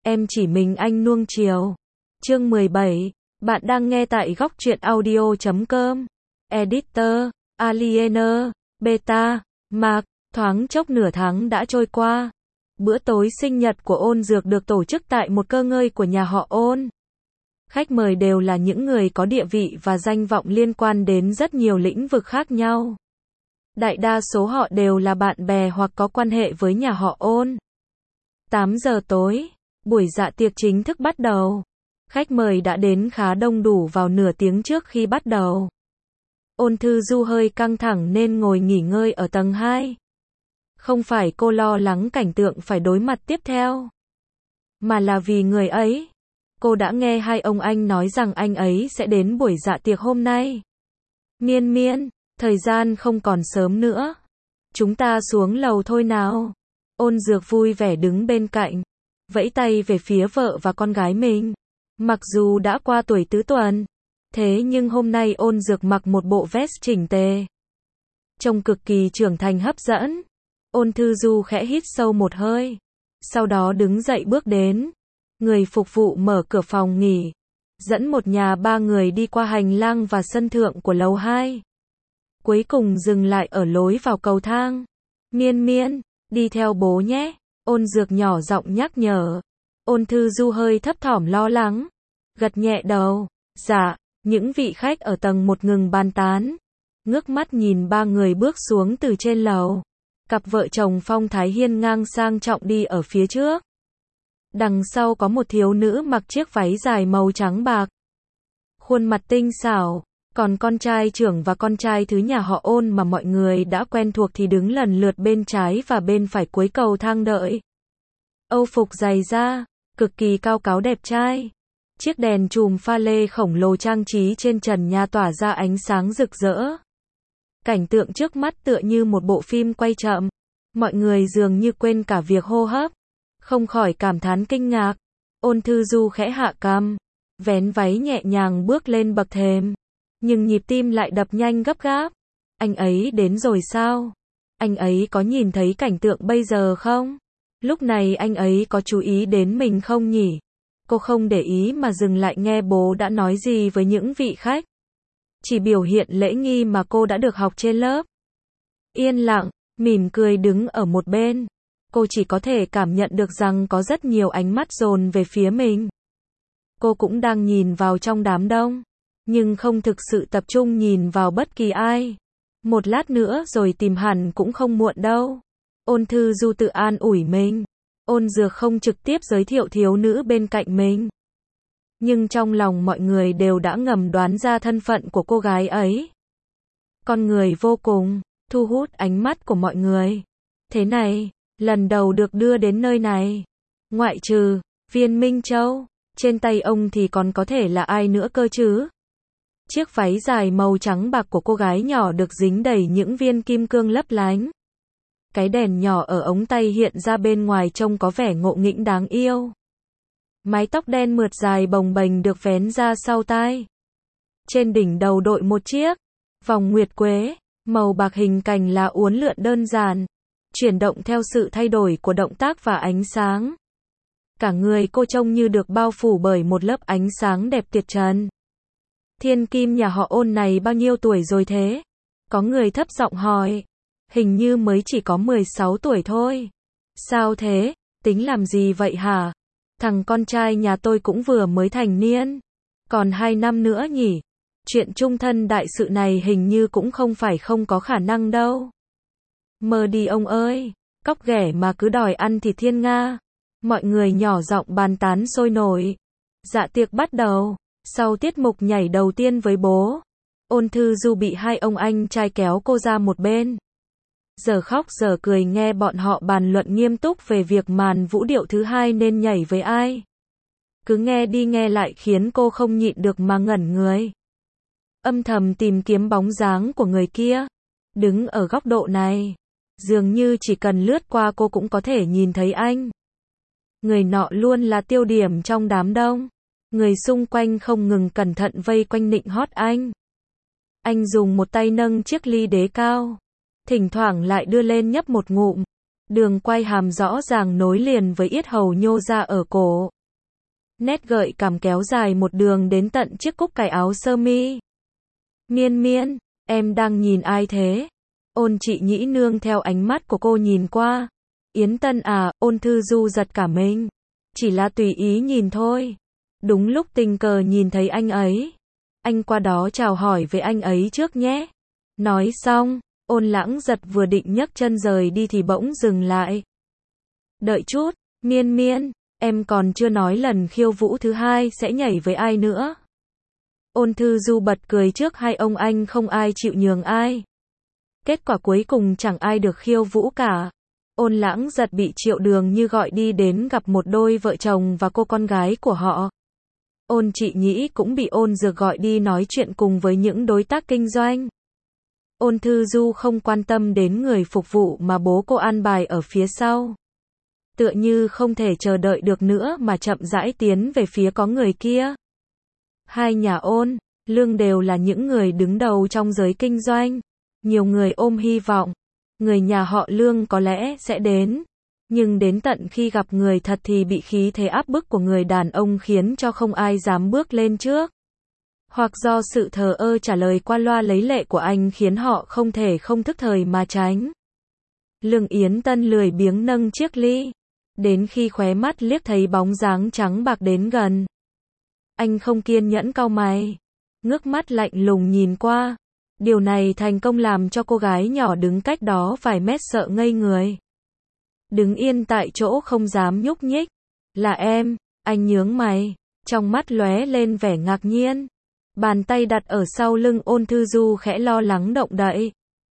em chỉ mình anh nuông chiều. Chương 17, bạn đang nghe tại góc truyện audio.com. Editor, Aliena, Beta, Mark, thoáng chốc nửa tháng đã trôi qua. Bữa tối sinh nhật của Ôn Dược được tổ chức tại một cơ ngơi của nhà họ Ôn. Khách mời đều là những người có địa vị và danh vọng liên quan đến rất nhiều lĩnh vực khác nhau. Đại đa số họ đều là bạn bè hoặc có quan hệ với nhà họ Ôn. 8 giờ tối, buổi dạ tiệc chính thức bắt đầu. Khách mời đã đến khá đông đủ vào nửa tiếng trước khi bắt đầu. Ôn Thư Du hơi căng thẳng nên ngồi nghỉ ngơi ở tầng 2. Không phải cô lo lắng cảnh tượng phải đối mặt tiếp theo, mà là vì người ấy. Cô đã nghe hai ông anh nói rằng anh ấy sẽ đến buổi dạ tiệc hôm nay. Miên Miên, thời gian không còn sớm nữa. Chúng ta xuống lầu thôi nào. Ôn Dược vui vẻ đứng bên cạnh, vẫy tay về phía vợ và con gái mình. Mặc dù đã qua tuổi tứ tuần, thế nhưng hôm nay Ôn Dược mặc một bộ vest chỉnh tề, trông cực kỳ trưởng thành hấp dẫn. Ôn Thư Du khẽ hít sâu một hơi, sau đó đứng dậy bước đến. Người phục vụ mở cửa phòng nghỉ, dẫn một nhà ba người đi qua hành lang và sân thượng của lầu 2. Cuối cùng dừng lại ở lối vào cầu thang. Miên Miên, đi theo bố nhé. Ôn Dược nhỏ giọng nhắc nhở. Ôn Thư Du hơi thấp thỏm lo lắng, gật nhẹ đầu. Dạ. Những vị khách ở tầng 1 ngừng bàn tán, ngước mắt nhìn ba người bước xuống từ trên lầu. Cặp vợ chồng phong thái hiên ngang sang trọng đi ở phía trước. Đằng sau có một thiếu nữ mặc chiếc váy dài màu trắng bạc, khuôn mặt tinh xảo. Còn con trai trưởng và con trai thứ nhà họ Ôn mà mọi người đã quen thuộc thì đứng lần lượt bên trái và bên phải cuối cầu thang đợi. Âu phục dày da, cực kỳ cao cáu đẹp trai. Chiếc đèn chùm pha lê khổng lồ trang trí trên trần nhà tỏa ra ánh sáng rực rỡ. Cảnh tượng trước mắt tựa như một bộ phim quay chậm. Mọi người dường như quên cả việc hô hấp, không khỏi cảm thán kinh ngạc. Ôn Thư Du khẽ hạ cằm, vén váy nhẹ nhàng bước lên bậc thềm, nhưng nhịp tim lại đập nhanh gấp gáp. Anh ấy đến rồi sao? Anh ấy có nhìn thấy cảnh tượng bây giờ không? Lúc này anh ấy có chú ý đến mình không nhỉ? Cô không để ý mà dừng lại nghe bố đã nói gì với những vị khách. Chỉ biểu hiện lễ nghi mà cô đã được học trên lớp. Yên lặng, mỉm cười đứng ở một bên. Cô chỉ có thể cảm nhận được rằng có rất nhiều ánh mắt dồn về phía mình. Cô cũng đang nhìn vào trong đám đông, nhưng không thực sự tập trung nhìn vào bất kỳ ai. Một lát nữa rồi tìm hẳn cũng không muộn đâu. Ôn Thư Du tự an ủi mình. Ôn Dược không trực tiếp giới thiệu thiếu nữ bên cạnh mình, nhưng trong lòng mọi người đều đã ngầm đoán ra thân phận của cô gái ấy. Con người vô cùng thu hút ánh mắt của mọi người. Thế này, lần đầu được đưa đến nơi này, ngoại trừ Viên Minh Châu, trên tay ông thì còn có thể là ai nữa cơ chứ? Chiếc váy dài màu trắng bạc của cô gái nhỏ được dính đầy những viên kim cương lấp lánh. Cái đèn nhỏ ở ống tay hiện ra bên ngoài trông có vẻ ngộ nghĩnh đáng yêu. Mái tóc đen mượt dài bồng bềnh được vén ra sau tai. Trên đỉnh đầu đội một chiếc vòng nguyệt quế, màu bạc hình cành lá uốn lượn đơn giản, chuyển động theo sự thay đổi của động tác và ánh sáng. Cả người cô trông như được bao phủ bởi một lớp ánh sáng đẹp tuyệt trần. Thiên kim nhà họ Ôn này bao nhiêu tuổi rồi thế? Có người thấp giọng hỏi. Hình như mới chỉ có 16 tuổi thôi. Sao thế? Tính làm gì vậy hả? Thằng con trai nhà tôi cũng vừa mới thành niên. Còn 2 năm nữa nhỉ? Chuyện chung thân đại sự này hình như cũng không phải không có khả năng đâu. Mơ đi ông ơi. Cóc ghẻ mà cứ đòi ăn thịt thiên nga. Mọi người nhỏ giọng bàn tán sôi nổi. Dạ tiệc bắt đầu. Sau tiết mục nhảy đầu tiên với bố, Ôn Thư Du bị hai ông anh trai kéo cô ra một bên. Giờ khóc giờ cười nghe bọn họ bàn luận nghiêm túc về việc màn vũ điệu thứ hai nên nhảy với ai. Cứ nghe đi nghe lại khiến cô không nhịn được mà ngẩn người. Âm thầm tìm kiếm bóng dáng của người kia. Đứng ở góc độ này, dường như chỉ cần lướt qua cô cũng có thể nhìn thấy anh. Người nọ luôn là tiêu điểm trong đám đông. Người xung quanh không ngừng cẩn thận vây quanh nịnh hót anh. Anh dùng một tay nâng chiếc ly đế cao, thỉnh thoảng lại đưa lên nhấp một ngụm. Đường quay hàm rõ ràng nối liền với yết hầu nhô ra ở cổ. nét gợi cảm kéo dài một đường đến tận chiếc cúc cài áo sơ mi. Miên Miên, em đang nhìn ai thế? Ôn Trị Nhĩ nương theo ánh mắt của cô nhìn qua. Yến Tân à, Ôn Thư Du giật cả mình. Chỉ là tùy ý nhìn thôi. Đúng lúc tình cờ nhìn thấy anh ấy. Anh qua đó chào hỏi với anh ấy trước nhé. Nói xong, Ôn Lãng Giật vừa định nhấc chân rời đi thì bỗng dừng lại. Đợi chút, Miên Miên, em còn chưa nói lần khiêu vũ thứ hai sẽ nhảy với ai nữa. Ôn Thư Du bật cười trước hai ông anh không ai chịu nhường ai. Kết quả cuối cùng chẳng ai được khiêu vũ cả. Ôn Lãng Giật bị Triệu Đường Như gọi đi đến gặp một đôi vợ chồng và cô con gái của họ. Ôn Trị Nhĩ cũng bị Ôn Dược gọi đi nói chuyện cùng với những đối tác kinh doanh. Ôn Thư Du không quan tâm đến người phục vụ mà bố cô an bài ở phía sau. Tựa như không thể chờ đợi được nữa mà chậm rãi tiến về phía có người kia. Hai nhà Ôn, Lương đều là những người đứng đầu trong giới kinh doanh. Nhiều người ôm hy vọng, người nhà họ Lương có lẽ sẽ đến. Nhưng đến tận khi gặp người thật thì bị khí thế áp bức của người đàn ông khiến cho không ai dám bước lên trước. Hoặc do sự thờ ơ trả lời qua loa lấy lệ của anh khiến họ không thể không thức thời mà tránh. Lương Yến Tân lười biếng nâng chiếc ly. Đến khi khóe mắt liếc thấy bóng dáng trắng bạc đến gần. Anh không kiên nhẫn cau mày. Ngước mắt lạnh lùng nhìn qua. Điều này thành công làm cho cô gái nhỏ đứng cách đó vài mét sợ ngây người. Đứng yên tại chỗ không dám nhúc nhích. Là em, anh nhướng mày. Trong mắt lóe lên vẻ ngạc nhiên. Bàn tay đặt ở sau lưng Ôn Thư Du khẽ lo lắng động đậy.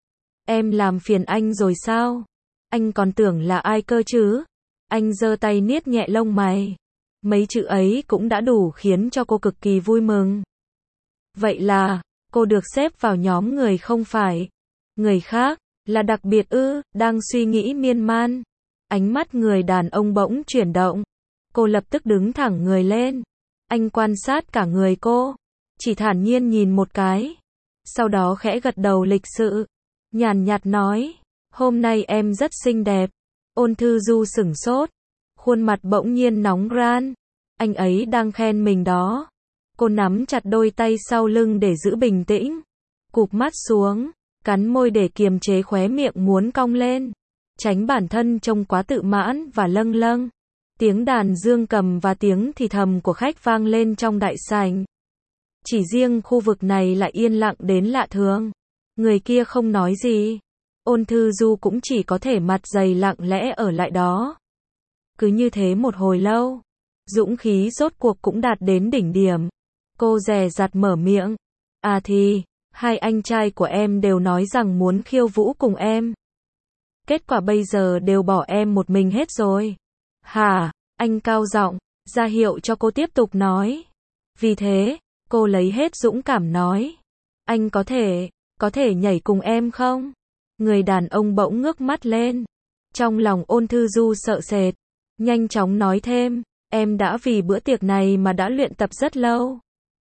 Em làm phiền anh rồi sao? Anh còn tưởng là ai cơ chứ? Anh giơ tay niết nhẹ lông mày. Mấy chữ ấy cũng đã đủ khiến cho cô cực kỳ vui mừng. Vậy là, cô được xếp vào nhóm người không phải. Người khác, là đặc biệt ư, đang suy nghĩ miên man. Ánh mắt người đàn ông bỗng chuyển động. Cô lập tức đứng thẳng người lên. Anh quan sát cả người cô. Chỉ thản nhiên nhìn một cái. Sau đó khẽ gật đầu lịch sự. Nhàn nhạt nói. Hôm nay em rất xinh đẹp. Ôn Thư Du sửng sốt. Khuôn mặt bỗng nhiên nóng ran. Anh ấy đang khen mình đó. Cô nắm chặt đôi tay sau lưng để giữ bình tĩnh. Cụp mắt xuống. Cắn môi để kiềm chế khóe miệng muốn cong lên. Tránh bản thân trông quá tự mãn và lâng lâng. Tiếng đàn dương cầm và tiếng thì thầm của khách vang lên trong đại sảnh. Chỉ riêng khu vực này lại yên lặng đến lạ thường. Người kia không nói gì. Ôn Thư Du cũng chỉ có thể mặt dày lặng lẽ ở lại đó. Cứ như thế một hồi lâu. Dũng khí rốt cuộc cũng đạt đến đỉnh điểm. Cô dè dặt mở miệng. À thì, hai anh trai của em đều nói rằng muốn khiêu vũ cùng em. Kết quả bây giờ đều bỏ em một mình hết rồi. Hả? Anh cao giọng, ra hiệu cho cô tiếp tục nói. Vì thế, cô lấy hết dũng cảm nói. Anh có thể nhảy cùng em không? Người đàn ông bỗng ngước mắt lên. Trong lòng Ôn Thư Du sợ sệt. Nhanh chóng nói thêm. Em đã vì bữa tiệc này mà đã luyện tập rất lâu.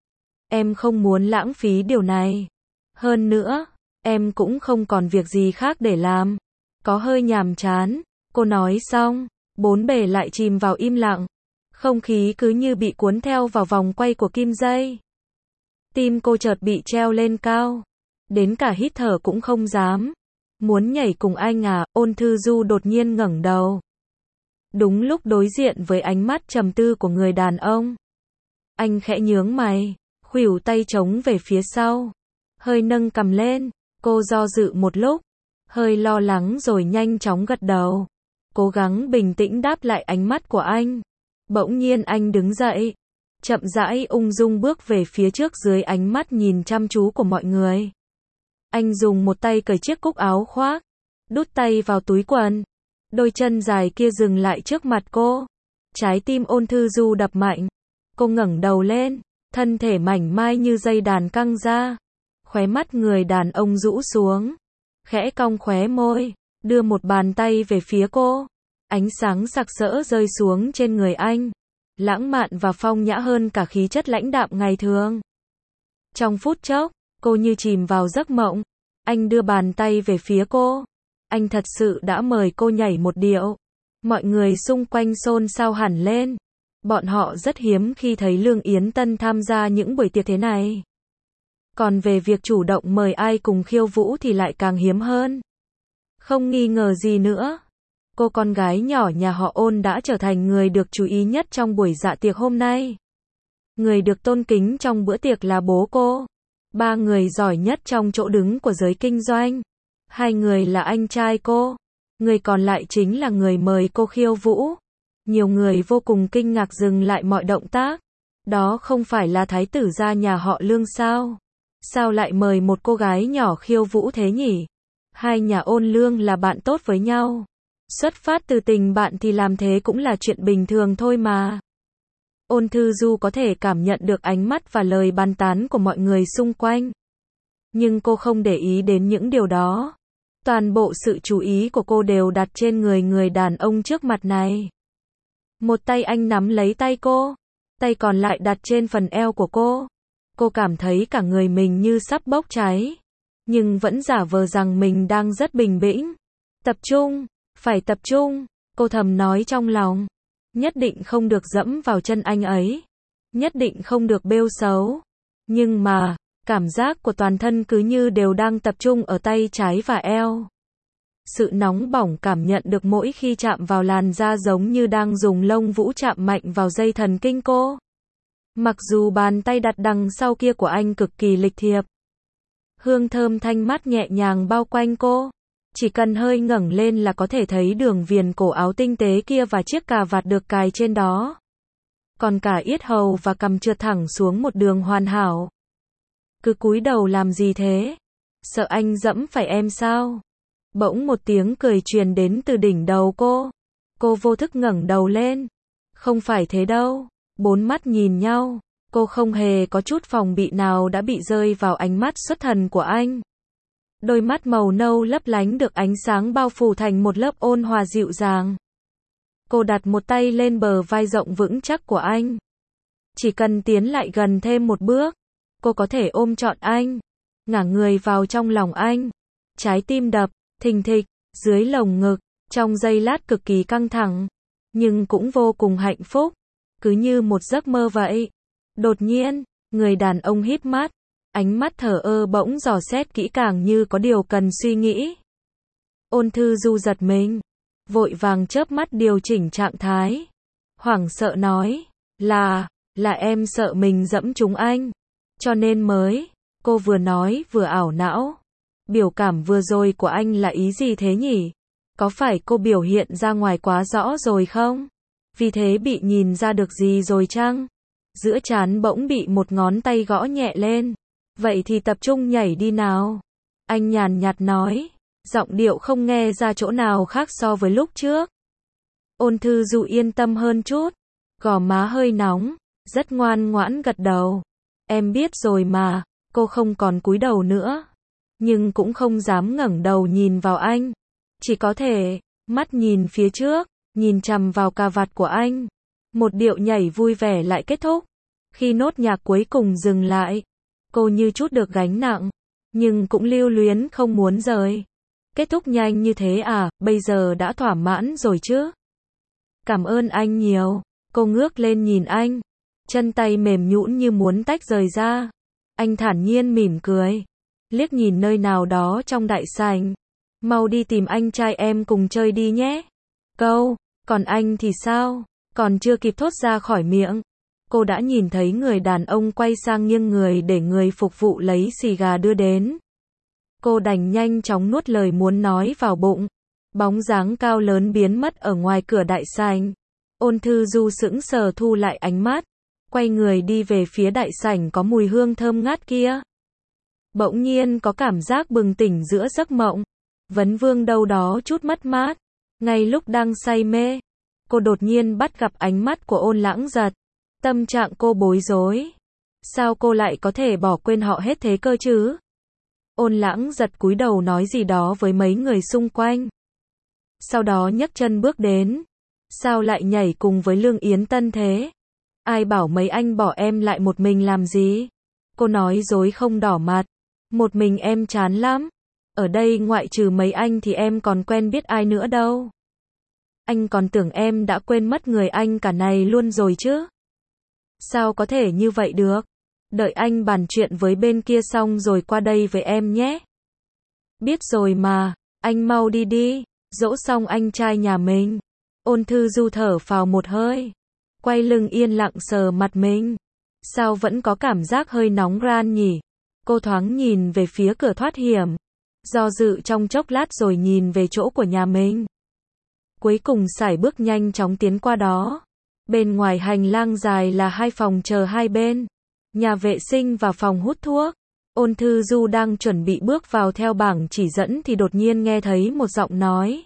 Em không muốn lãng phí điều này. Hơn nữa, em cũng không còn việc gì khác để làm. Có hơi nhàm chán. Cô nói xong, bốn bề lại chìm vào im lặng. Không khí cứ như bị cuốn theo vào vòng quay của kim dây. Tim cô chợt bị treo lên cao. Đến cả hít thở cũng không dám. Muốn nhảy cùng anh à? Ôn Thư Du đột nhiên ngẩng đầu. Đúng lúc đối diện với ánh mắt trầm tư của người đàn ông. Anh khẽ nhướng mày, khuỷu tay chống về phía sau. Hơi nâng cằm lên, cô do dự một lúc. Hơi lo lắng rồi nhanh chóng gật đầu. Cố gắng bình tĩnh đáp lại ánh mắt của anh. Bỗng nhiên anh đứng dậy. Chậm rãi ung dung bước về phía trước dưới ánh mắt nhìn chăm chú của mọi người. Anh dùng một tay cởi chiếc cúc áo khoác. Đút tay vào túi quần. Đôi chân dài kia dừng lại trước mặt cô. Trái tim Ôn Thư Du đập mạnh. Cô ngẩng đầu lên. Thân thể mảnh mai như dây đàn căng ra. Khóe mắt người đàn ông rũ xuống. Khẽ cong khóe môi. Đưa một bàn tay về phía cô. Ánh sáng sặc sỡ rơi xuống trên người anh. Lãng mạn và phong nhã hơn cả khí chất lãnh đạm ngày thường. Trong phút chốc, cô như chìm vào giấc mộng. Anh đưa bàn tay về phía cô. Anh thật sự đã mời cô nhảy một điệu. Mọi người xung quanh xôn xao hẳn lên. Bọn họ rất hiếm khi thấy Lương Yến Tân tham gia những buổi tiệc thế này. Còn về việc chủ động mời ai cùng khiêu vũ thì lại càng hiếm hơn. Không nghi ngờ gì nữa, cô con gái nhỏ nhà họ Ôn đã trở thành người được chú ý nhất trong buổi dạ tiệc hôm nay. Người được tôn kính trong bữa tiệc là bố cô, 3 người giỏi nhất trong chỗ đứng của giới kinh doanh, 2 người là anh trai cô, người còn lại chính là người mời cô khiêu vũ. Nhiều người vô cùng kinh ngạc dừng lại mọi động tác. Đó không phải là thái tử gia nhà họ Lương sao? Sao lại mời một cô gái nhỏ khiêu vũ thế nhỉ? Hai nhà Ôn Lương là bạn tốt với nhau. Xuất phát từ tình bạn thì làm thế cũng là chuyện bình thường thôi mà. Ôn Thư Du có thể cảm nhận được ánh mắt và lời bàn tán của mọi người xung quanh. Nhưng cô không để ý đến những điều đó. Toàn bộ sự chú ý của cô đều đặt trên người đàn ông trước mặt này. Một tay anh nắm lấy tay cô, tay còn lại đặt trên phần eo của cô. Cô cảm thấy cả người mình như sắp bốc cháy, nhưng vẫn giả vờ rằng mình đang rất bình tĩnh. Tập trung, phải tập trung, cô thầm nói trong lòng. Nhất định không được dẫm vào chân anh ấy. Nhất định không được bêu xấu. Nhưng mà, cảm giác của toàn thân cứ như đều đang tập trung ở tay trái và eo. Sự nóng bỏng cảm nhận được mỗi khi chạm vào làn da giống như đang dùng lông vũ chạm mạnh vào dây thần kinh cô. Mặc dù bàn tay đặt đằng sau kia của anh cực kỳ lịch thiệp. Hương thơm thanh mát nhẹ nhàng bao quanh cô. Chỉ cần hơi ngẩng lên là có thể thấy đường viền cổ áo tinh tế kia và chiếc cà vạt được cài trên đó. Còn cả yết hầu và cằm trượt thẳng xuống một đường hoàn hảo. Cứ cúi đầu làm gì thế? Sợ anh dẫm phải em sao? Bỗng một tiếng cười truyền đến từ đỉnh đầu cô. Cô vô thức ngẩng đầu lên. Không phải thế đâu. 4 mắt nhìn nhau. Cô không hề có chút phòng bị nào đã bị rơi vào ánh mắt xuất thần của anh. Đôi mắt màu nâu lấp lánh được ánh sáng bao phủ thành một lớp ôn hòa dịu dàng. Cô đặt một tay lên bờ vai rộng vững chắc của anh. Chỉ cần tiến lại gần thêm một bước, cô có thể ôm trọn anh, ngả người vào trong lòng anh. Trái tim đập thình thịch dưới lồng ngực, trong giây lát cực kỳ căng thẳng, nhưng cũng vô cùng hạnh phúc, cứ như một giấc mơ vậy. Đột nhiên, người đàn ông híp mắt, ánh mắt thờ ơ bỗng dò xét kỹ càng như có điều cần suy nghĩ. Ôn Thư Du giật mình, vội vàng chớp mắt điều chỉnh trạng thái, hoảng sợ nói, là em sợ mình dẫm trúng anh, cho nên mới. Cô vừa nói vừa ảo não. Biểu cảm vừa rồi của anh là ý gì thế nhỉ? Có phải cô biểu hiện ra ngoài quá rõ rồi không? Vì thế bị nhìn ra được gì rồi chăng? Giữa trán bỗng bị một ngón tay gõ nhẹ lên. Vậy thì tập trung nhảy đi nào. Anh nhàn nhạt nói, giọng điệu không nghe ra chỗ nào khác so với lúc trước. Ôn Thư Du yên tâm hơn chút, gò má hơi nóng, rất ngoan ngoãn gật đầu. Em biết rồi mà. Cô không còn cúi đầu nữa, nhưng cũng không dám ngẩng đầu nhìn vào anh. Chỉ có thể mắt nhìn phía trước, nhìn chằm vào cà vạt của anh. Một điệu nhảy vui vẻ lại kết thúc. Khi nốt nhạc cuối cùng dừng lại, cô như chút được gánh nặng, nhưng cũng lưu luyến không muốn rời. Kết thúc nhanh như thế à, bây giờ đã thỏa mãn rồi chứ? Cảm ơn anh nhiều. Cô ngước lên nhìn anh, chân tay mềm nhũn như muốn tách rời ra. Anh thản nhiên mỉm cười, liếc nhìn nơi nào đó trong đại sảnh. Mau đi tìm anh trai em cùng chơi đi nhé. Còn anh thì sao? Còn chưa kịp thốt ra khỏi miệng, cô đã nhìn thấy người đàn ông quay sang nghiêng người để người phục vụ lấy xì gà đưa đến. Cô đành nhanh chóng nuốt lời muốn nói vào bụng. Bóng dáng cao lớn biến mất ở ngoài cửa đại sảnh. Ôn Thư Du sững sờ thu lại ánh mắt, quay người đi về phía đại sảnh có mùi hương thơm ngát kia. Bỗng nhiên có cảm giác bừng tỉnh giữa giấc mộng. Vấn Vương đâu đó chút mất mát. Ngay lúc đang say mê, cô đột nhiên bắt gặp ánh mắt của Ôn Lãng Giật. Tâm trạng cô bối rối. Sao cô lại có thể bỏ quên họ hết thế cơ chứ? Ôn Lãng Giật cúi đầu nói gì đó với mấy người xung quanh. Sau đó nhấc chân bước đến. Sao lại nhảy cùng với Lương Yến Tân thế? Ai bảo mấy anh bỏ em lại một mình làm gì? Cô nói dối không đỏ mặt. Một mình em chán lắm. Ở đây ngoại trừ mấy anh thì em còn quen biết ai nữa đâu. Anh còn tưởng em đã quên mất người anh cả này luôn rồi chứ. Sao có thể như vậy được? Đợi anh bàn chuyện với bên kia xong rồi qua đây với em nhé. Biết rồi mà, anh mau đi đi. Dỗ xong anh trai nhà mình. Ôn Thư Du thở phào một hơi. Quay lưng yên lặng sờ mặt mình. Sao vẫn có cảm giác hơi nóng ran nhỉ? Cô thoáng nhìn về phía cửa thoát hiểm. Do dự trong chốc lát rồi nhìn về chỗ của nhà mình. Cuối cùng sải bước nhanh chóng tiến qua đó. Bên ngoài hành lang dài là 2 phòng chờ hai bên. Nhà vệ sinh và phòng hút thuốc. Ôn Thư Du đang chuẩn bị bước vào theo bảng chỉ dẫn thì đột nhiên nghe thấy một giọng nói.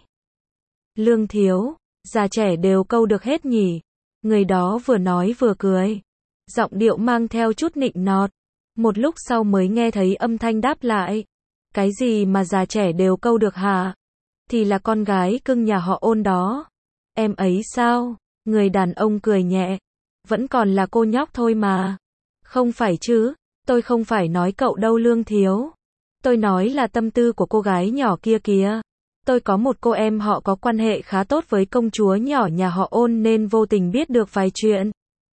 Lương thiếu, già trẻ đều câu được hết nhỉ? Người đó vừa nói vừa cười. Giọng điệu mang theo chút nịnh nọt. Một lúc sau mới nghe thấy âm thanh đáp lại. Cái gì mà già trẻ đều câu được hả? Thì là con gái cưng nhà họ Ôn đó. Em ấy sao? Người đàn ông cười nhẹ. Vẫn còn là cô nhóc thôi mà. Không phải chứ, tôi không phải nói cậu đâu Lương thiếu. Tôi nói là tâm tư của cô gái nhỏ kia kìa. Tôi có một cô em họ có quan hệ khá tốt với công chúa nhỏ nhà họ Ôn nên vô tình biết được vài chuyện.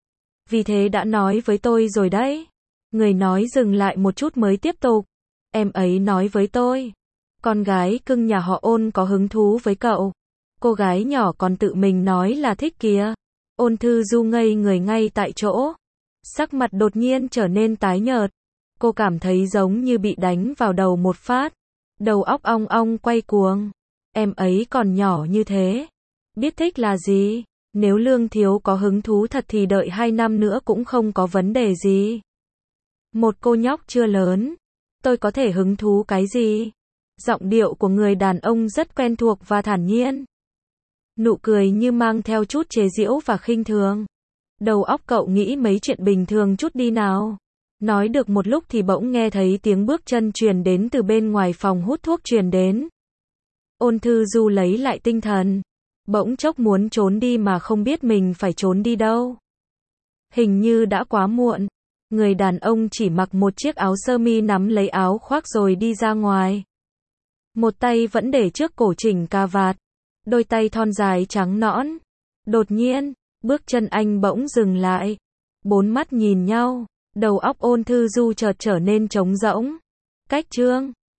Vì thế đã nói với tôi rồi đấy. Người nói dừng lại một chút mới tiếp tục. Em ấy nói với tôi. Con gái cưng nhà họ Ôn có hứng thú với cậu. Cô gái nhỏ còn tự mình nói là thích kìa. Ôn Thư Du ngây người ngay tại chỗ. Sắc mặt đột nhiên trở nên tái nhợt. Cô cảm thấy giống như bị đánh vào đầu một phát. Đầu óc ong ong quay cuồng. Em ấy còn nhỏ như thế. Biết thích là gì? Nếu Lương thiếu có hứng thú thật thì đợi 2 năm nữa cũng không có vấn đề gì. Một cô nhóc chưa lớn. Tôi có thể hứng thú cái gì? Giọng điệu của người đàn ông rất quen thuộc và thản nhiên. Nụ cười như mang theo chút chế giễu và khinh thường. Đầu óc cậu nghĩ mấy chuyện bình thường chút đi nào. Nói được một lúc thì bỗng nghe thấy tiếng bước chân truyền đến từ bên ngoài phòng hút thuốc truyền đến. Ôn Thư Du lấy lại tinh thần. Bỗng chốc muốn trốn đi mà không biết mình phải trốn đi đâu. Hình như đã quá muộn. Người đàn ông chỉ mặc một chiếc áo sơ mi nắm lấy áo khoác rồi đi ra ngoài. Một tay vẫn để trước cổ chỉnh cà vạt. Đôi tay thon dài trắng nõn. Đột nhiên, bước chân anh bỗng dừng lại. 4 mắt nhìn nhau. Đầu óc Ôn Thư Du chợt trở nên trống rỗng. Cách chương